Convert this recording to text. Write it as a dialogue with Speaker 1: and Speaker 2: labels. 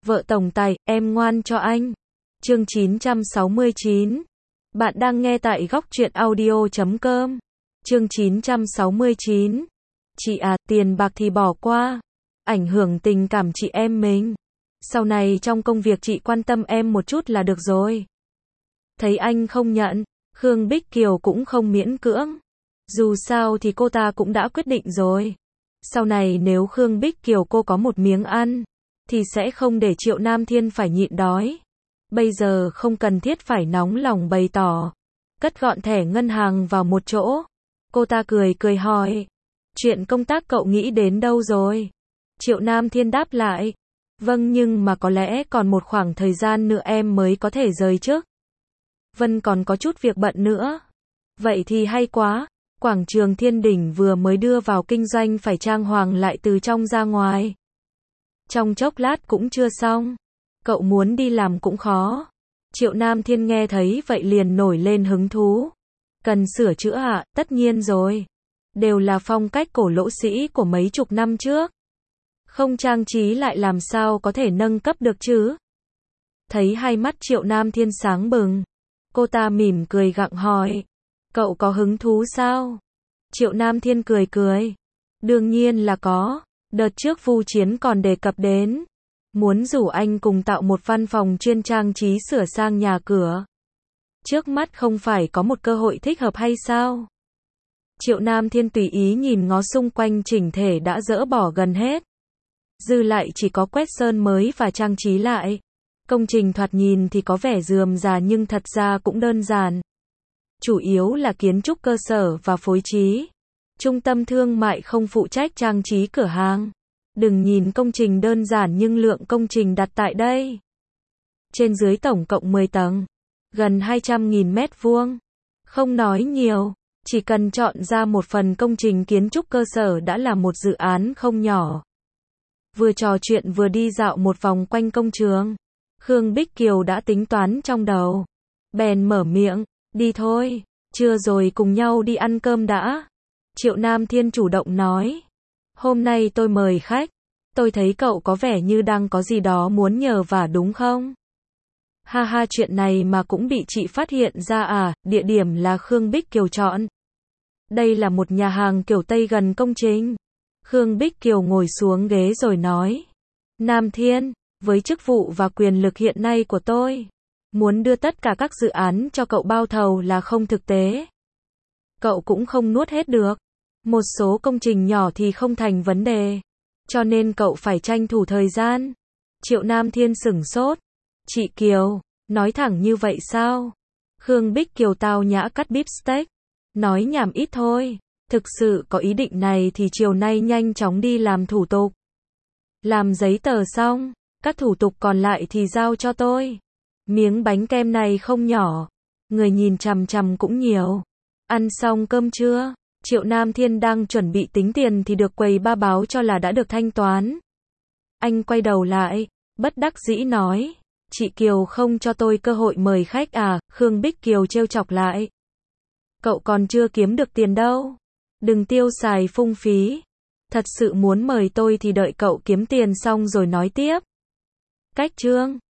Speaker 1: Vợ tổng tài, em ngoan cho anh. Chương 969. Bạn đang nghe tại góc truyện audio.com. Chương 969. Chị à, tiền bạc thì bỏ qua. Ảnh hưởng tình cảm chị em mình. Sau này trong công việc chị quan tâm em một chút là được rồi. Thấy anh không nhận, Khương Bích Kiều cũng không miễn cưỡng. Dù sao thì cô ta cũng đã quyết định rồi. Sau này nếu Khương Bích Kiều cô có một miếng ăn, thì sẽ không để Triệu Nam Thiên phải nhịn đói. Bây giờ không cần thiết phải nóng lòng bày tỏ. Cất gọn thẻ ngân hàng vào một chỗ. Cô ta cười cười hỏi. Chuyện công tác cậu nghĩ đến đâu rồi? Triệu Nam Thiên đáp lại. Vâng, nhưng mà có lẽ còn một khoảng thời gian nữa em mới có thể rời chức. Vân còn có chút việc bận nữa. Vậy thì hay quá. Quảng trường Thiên Đỉnh vừa mới đưa vào kinh doanh phải trang hoàng lại từ trong ra ngoài. Trong chốc lát cũng chưa xong. Cậu muốn đi làm cũng khó. Triệu Nam Thiên nghe thấy vậy liền nổi lên hứng thú. Cần sửa chữa ạ? Tất nhiên rồi. Đều là phong cách cổ lỗ sĩ của mấy chục năm trước. Không trang trí lại làm sao có thể nâng cấp được chứ? Thấy hai mắt Triệu Nam Thiên sáng bừng. Cô ta mỉm cười gặng hỏi. Cậu có hứng thú sao? Triệu Nam Thiên cười cười. Đương nhiên là có. Đợt trước Vu Chiến còn đề cập đến. Muốn rủ anh cùng tạo một văn phòng chuyên trang trí sửa sang nhà cửa. Trước mắt không phải có một cơ hội thích hợp hay sao? Triệu Nam Thiên tùy ý nhìn ngó xung quanh chỉnh thể đã dỡ bỏ gần hết. Dư lại chỉ có quét sơn mới và trang trí lại. Công trình thoạt nhìn thì có vẻ rườm rà nhưng thật ra cũng đơn giản. Chủ yếu là kiến trúc cơ sở và phối trí. Trung tâm thương mại không phụ trách trang trí cửa hàng. Đừng nhìn công trình đơn giản nhưng lượng công trình đặt tại đây. Trên dưới tổng cộng 10 tầng. Gần 200.000 mét vuông. Không nói nhiều. Chỉ cần chọn ra một phần công trình kiến trúc cơ sở đã là một dự án không nhỏ. Vừa trò chuyện vừa đi dạo một vòng quanh công trường. Khương Bích Kiều đã tính toán trong đầu. Bèn mở miệng. Đi thôi. Trưa rồi cùng nhau đi ăn cơm đã. Triệu Nam Thiên chủ động nói. Hôm nay tôi mời khách. Tôi thấy cậu có vẻ như đang có gì đó muốn nhờ vả đúng không? Ha ha, chuyện này mà cũng bị chị phát hiện ra à? Địa điểm là Khương Bích Kiều chọn. Đây là một nhà hàng kiểu Tây gần công trình. Khương Bích Kiều ngồi xuống ghế rồi nói. Nam Thiên, với chức vụ và quyền lực hiện nay của tôi, muốn đưa tất cả các dự án cho cậu bao thầu là không thực tế. Cậu cũng không nuốt hết được. Một số công trình nhỏ thì không thành vấn đề. Cho nên cậu phải tranh thủ thời gian. Triệu Nam Thiên sửng sốt. Chị Kiều, nói thẳng như vậy sao? Khương Bích Kiều tao nhã cắt bíp steak. Nói nhảm ít thôi. Thực sự có ý định này thì chiều nay nhanh chóng đi làm thủ tục. Làm giấy tờ xong, các thủ tục còn lại thì giao cho tôi. Miếng bánh kem này không nhỏ. Người nhìn chằm chằm cũng nhiều. Ăn xong cơm chưa? Triệu Nam Thiên đang chuẩn bị tính tiền thì được quầy ba báo cho là đã được thanh toán. Anh quay đầu lại, bất đắc dĩ nói. Chị Kiều không cho tôi cơ hội mời khách à? Khương Bích Kiều trêu chọc lại. Cậu còn chưa kiếm được tiền đâu. Đừng tiêu xài phung phí. Thật sự muốn mời tôi thì đợi cậu kiếm tiền xong rồi nói tiếp. Cách chương.